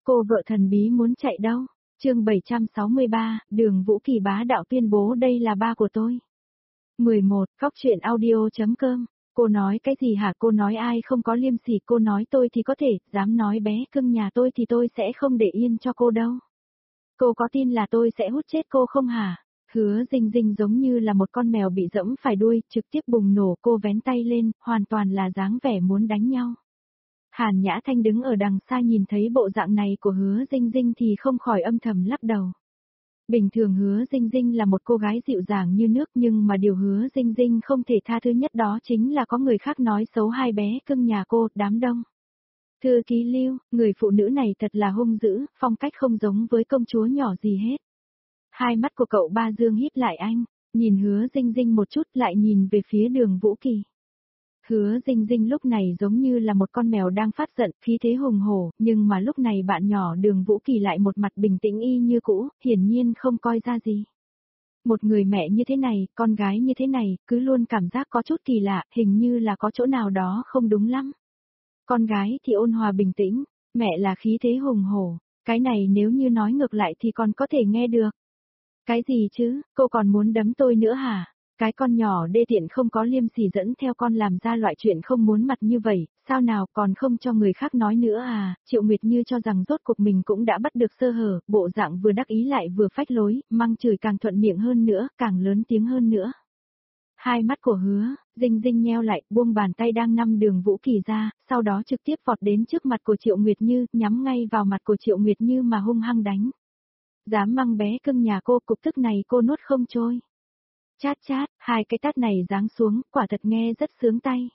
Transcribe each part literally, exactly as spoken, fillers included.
Cô vợ thần bí muốn chạy đâu? Chương bảy trăm sáu mươi ba, Đường Vũ Kỳ bá đạo tuyên bố đây là ba của tôi. mười một, Cóc truyện audio chấm com. Cô nói cái gì hả? Cô nói ai không có liêm sỉ? Cô nói tôi thì có thể, dám nói bé cưng nhà tôi thì tôi sẽ không để yên cho cô đâu. Cô có tin là tôi sẽ hút chết cô không hả? Hứa Dinh Dinh giống như là một con mèo bị dẫm phải đuôi, trực tiếp bùng nổ. Cô vén tay lên, hoàn toàn là dáng vẻ muốn đánh nhau. Hàn Nhã Thanh đứng ở đằng xa nhìn thấy bộ dạng này của Hứa Dinh Dinh thì không khỏi âm thầm lắc đầu. Bình thường Hứa Dinh Dinh là một cô gái dịu dàng như nước, nhưng mà điều Hứa Dinh Dinh không thể tha thứ nhất đó chính là có người khác nói xấu hai bé cưng nhà cô. Đám đông. Thư ký Lưu, người phụ nữ này thật là hung dữ, phong cách không giống với công chúa nhỏ gì hết. Hai mắt của cậu ba Dương híp lại anh, nhìn Hứa Dinh Dinh một chút lại nhìn về phía Đường Vũ Kỳ. Hứa Dinh Dinh lúc này giống như là một con mèo đang phát giận, khí thế hùng hổ, nhưng mà lúc này bạn nhỏ Đường Vũ Kỳ lại một mặt bình tĩnh y như cũ, hiển nhiên không coi ra gì. Một người mẹ như thế này, con gái như thế này, cứ luôn cảm giác có chút kỳ lạ, hình như là có chỗ nào đó không đúng lắm. Con gái thì ôn hòa bình tĩnh, mẹ là khí thế hùng hổ, cái này nếu như nói ngược lại thì còn có thể nghe được. Cái gì chứ, cô còn muốn đấm tôi nữa hả? Cái con nhỏ đê tiện không có liêm sỉ dẫn theo con làm ra loại chuyện không muốn mặt như vậy, sao nào còn không cho người khác nói nữa à? Triệu Nguyệt Như cho rằng rốt cuộc mình cũng đã bắt được sơ hở, bộ dạng vừa đắc ý lại vừa phách lối, măng chửi càng thuận miệng hơn nữa, càng lớn tiếng hơn nữa. Hai mắt của Hứa Dinh Dinh nheo lại, buông bàn tay đang nắm Đường Vũ Kỳ ra, sau đó trực tiếp vọt đến trước mặt của Triệu Nguyệt Như, nhắm ngay vào mặt của Triệu Nguyệt Như mà hung hăng đánh. Dám măng bé cưng nhà cô, cục tức này cô nuốt không trôi. Chát chát, hai cái tát này giáng xuống, quả thật nghe rất sướng tay.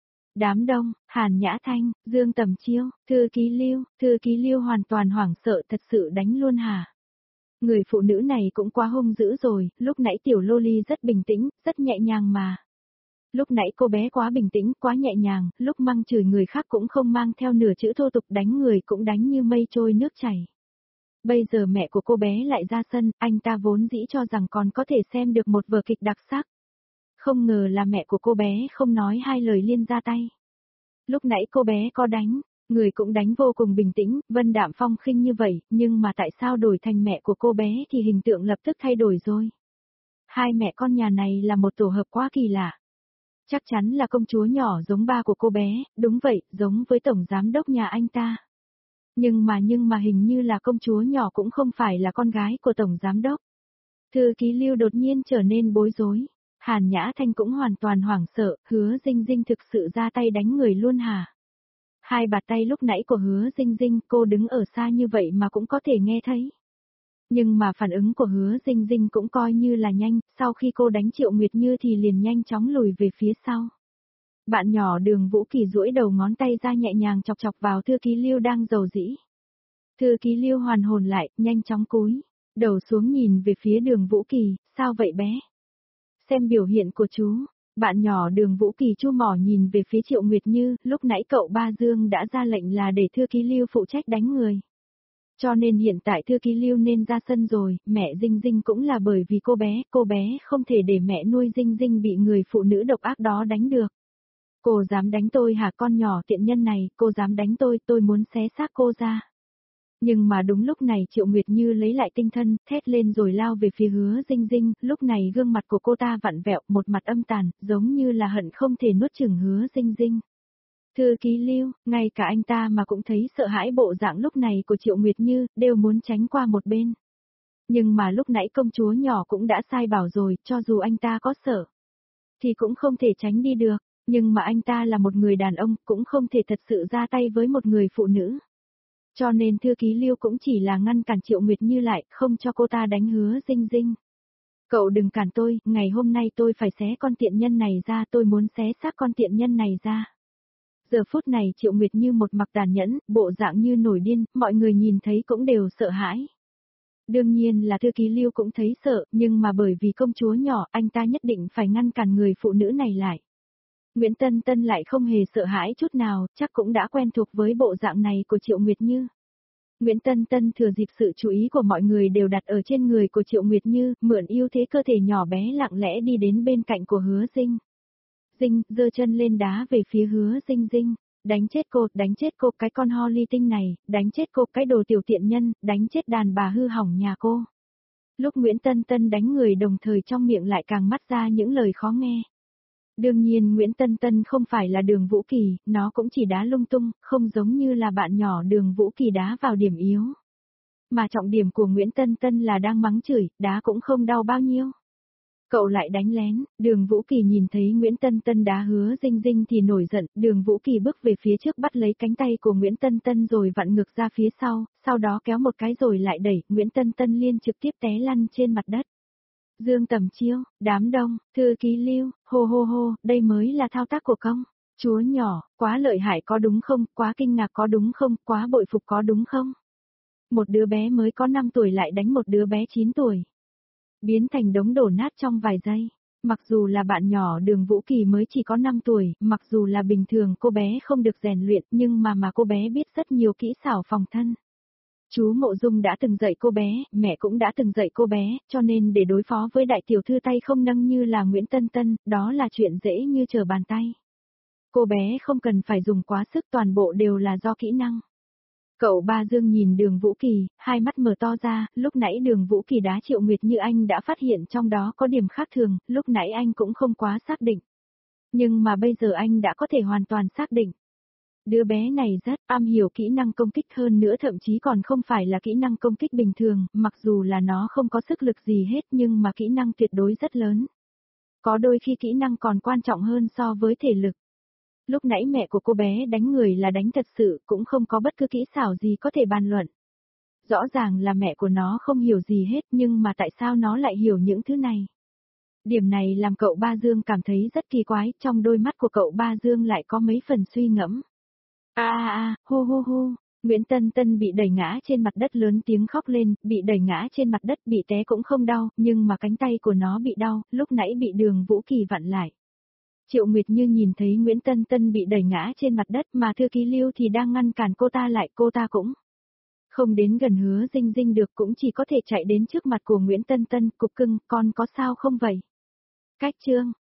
Đám đông, Hàn Nhã Thanh, Dương Tầm Chiêu, Thư ký Lưu, Thư ký Lưu hoàn toàn hoảng sợ, thật sự đánh luôn hả? Người phụ nữ này cũng quá hung dữ rồi, lúc nãy tiểu Loli rất bình tĩnh, rất nhẹ nhàng mà. Lúc nãy cô bé quá bình tĩnh, quá nhẹ nhàng, lúc măng chửi người khác cũng không mang theo nửa chữ thô tục, đánh người cũng đánh như mây trôi nước chảy. Bây giờ mẹ của cô bé lại ra sân, anh ta vốn dĩ cho rằng còn có thể xem được một vở kịch đặc sắc. Không ngờ là mẹ của cô bé không nói hai lời liên ra tay. Lúc nãy cô bé có đánh, người cũng đánh vô cùng bình tĩnh, vân đạm phong khinh như vậy, nhưng mà tại sao đổi thành mẹ của cô bé thì hình tượng lập tức thay đổi rồi. Hai mẹ con nhà này là một tổ hợp quá kỳ lạ. Chắc chắn là công chúa nhỏ giống ba của cô bé, đúng vậy, giống với tổng giám đốc nhà anh ta. Nhưng mà nhưng mà hình như là công chúa nhỏ cũng không phải là con gái của tổng giám đốc. Thư ký Lưu đột nhiên trở nên bối rối. Hàn Nhã Thanh cũng hoàn toàn hoảng sợ, Hứa Dinh Dinh thực sự ra tay đánh người luôn hả? Hai bạt tay lúc nãy của Hứa Dinh Dinh, cô đứng ở xa như vậy mà cũng có thể nghe thấy. Nhưng mà phản ứng của Hứa Dinh Dinh cũng coi như là nhanh, sau khi cô đánh Triệu Nguyệt Như thì liền nhanh chóng lùi về phía sau. Bạn nhỏ Đường Vũ Kỳ duỗi đầu ngón tay ra nhẹ nhàng chọc chọc vào Thư ký Lưu đang rầu rĩ. Thư ký Lưu hoàn hồn lại, nhanh chóng cúi đầu xuống nhìn về phía Đường Vũ Kỳ, sao vậy bé? Xem biểu hiện của chú. Bạn nhỏ Đường Vũ Kỳ chu mỏ nhìn về phía Triệu Nguyệt Như, lúc nãy cậu ba Dương đã ra lệnh là để Thư ký Lưu phụ trách đánh người. Cho nên hiện tại Thư ký Lưu nên ra sân rồi, mẹ Dinh Dinh cũng là bởi vì cô bé, cô bé không thể để mẹ nuôi Dinh Dinh bị người phụ nữ độc ác đó đánh được. Cô dám đánh tôi hả? Con nhỏ tiện nhân này, cô dám đánh tôi, tôi muốn xé xác cô ra. Nhưng mà đúng lúc này Triệu Nguyệt Như lấy lại tinh thần, thét lên rồi lao về phía Hứa Dinh Dinh, lúc này gương mặt của cô ta vặn vẹo, một mặt âm tàn, giống như là hận không thể nuốt chửng Hứa Dinh Dinh. Thư ký Lưu, ngay cả anh ta mà cũng thấy sợ hãi bộ dạng lúc này của Triệu Nguyệt Như, đều muốn tránh qua một bên. Nhưng mà lúc nãy công chúa nhỏ cũng đã sai bảo rồi, cho dù anh ta có sợ, thì cũng không thể tránh đi được. Nhưng mà anh ta là một người đàn ông, cũng không thể thật sự ra tay với một người phụ nữ. Cho nên Thư ký Lưu cũng chỉ là ngăn cản Triệu Nguyệt Như lại, không cho cô ta đánh Hứa Dinh Dinh. Cậu đừng cản tôi, ngày hôm nay tôi phải xé con tiện nhân này ra, tôi muốn xé xác con tiện nhân này ra. Giờ phút này Triệu Nguyệt Như một mặt tàn nhẫn, bộ dạng như nổi điên, mọi người nhìn thấy cũng đều sợ hãi. Đương nhiên là Thư ký Lưu cũng thấy sợ, nhưng mà bởi vì công chúa nhỏ, anh ta nhất định phải ngăn cản người phụ nữ này lại. Nguyễn Tân Tân lại không hề sợ hãi chút nào, chắc cũng đã quen thuộc với bộ dạng này của Triệu Nguyệt Như. Nguyễn Tân Tân thừa dịp sự chú ý của mọi người đều đặt ở trên người của Triệu Nguyệt Như, mượn ưu thế cơ thể nhỏ bé lặng lẽ đi đến bên cạnh của Hứa Dinh. Dinh, giơ chân lên đá về phía Hứa Dinh Dinh. đánh chết cô, đánh chết cô cái con ho ly tinh này, đánh chết cô cái đồ tiểu tiện nhân, đánh chết đàn bà hư hỏng nhà cô. Lúc Nguyễn Tân Tân đánh người đồng thời trong miệng lại càng mắt ra những lời khó nghe. Đương nhiên Nguyễn Tân Tân không phải là Đường Vũ Kỳ, nó cũng chỉ đá lung tung, không giống như là bạn nhỏ Đường Vũ Kỳ đá vào điểm yếu. Mà trọng điểm của Nguyễn Tân Tân là đang mắng chửi, đá cũng không đau bao nhiêu. Cậu lại đánh lén, Đường Vũ Kỳ nhìn thấy Nguyễn Tân Tân đá Hứa Dinh Dinh thì nổi giận, Đường Vũ Kỳ bước về phía trước bắt lấy cánh tay của Nguyễn Tân Tân rồi vặn ngược ra phía sau, sau đó kéo một cái rồi lại đẩy, Nguyễn Tân Tân liên trực tiếp té lăn trên mặt đất. Dương Tầm Chiêu, đám đông, thư ký Lưu, hô hô hô, đây mới là thao tác của công. Chúa nhỏ, quá lợi hại có đúng không, quá kinh ngạc có đúng không, quá bội phục có đúng không? Một đứa bé mới có năm tuổi lại đánh một đứa bé chín tuổi. Biến thành đống đổ nát trong vài giây. Mặc dù là bạn nhỏ Đường Vũ Kỳ mới chỉ có năm tuổi, mặc dù là bình thường cô bé không được rèn luyện nhưng mà mà cô bé biết rất nhiều kỹ xảo phòng thân. Chú Mộ Dung đã từng dạy cô bé, mẹ cũng đã từng dạy cô bé, cho nên để đối phó với đại tiểu thư tay không nâng như là Nguyễn Tân Tân, đó là chuyện dễ như trở bàn tay. Cô bé không cần phải dùng quá sức, toàn bộ đều là do kỹ năng. Cậu Ba Dương nhìn Đường Vũ Kỳ, hai mắt mở to ra, lúc nãy Đường Vũ Kỳ đá Triệu Nguyệt như anh đã phát hiện trong đó có điểm khác thường, lúc nãy anh cũng không quá xác định. Nhưng mà bây giờ anh đã có thể hoàn toàn xác định. Đứa bé này rất am hiểu kỹ năng công kích hơn nữa, thậm chí còn không phải là kỹ năng công kích bình thường, mặc dù là nó không có sức lực gì hết nhưng mà kỹ năng tuyệt đối rất lớn. Có đôi khi kỹ năng còn quan trọng hơn so với thể lực. Lúc nãy mẹ của cô bé đánh người là đánh thật sự, cũng không có bất cứ kỹ xảo gì có thể bàn luận. Rõ ràng là mẹ của nó không hiểu gì hết nhưng mà tại sao nó lại hiểu những thứ này? Điểm này làm cậu Ba Dương cảm thấy rất kỳ quái, trong đôi mắt của cậu Ba Dương lại có mấy phần suy ngẫm. A a a, hô hô hô, Nguyễn Tân Tân bị đẩy ngã trên mặt đất lớn tiếng khóc lên, bị đẩy ngã trên mặt đất bị té cũng không đau, nhưng mà cánh tay của nó bị đau, lúc nãy bị Đường Vũ Kỳ vặn lại. Triệu Nguyệt Như nhìn thấy Nguyễn Tân Tân bị đẩy ngã trên mặt đất mà thư ký Lưu thì đang ngăn cản cô ta lại, cô ta cũng không đến gần Hứa Dinh Dinh được, cũng chỉ có thể chạy đến trước mặt của Nguyễn Tân Tân, cục cưng, con có sao không vậy? Cách chương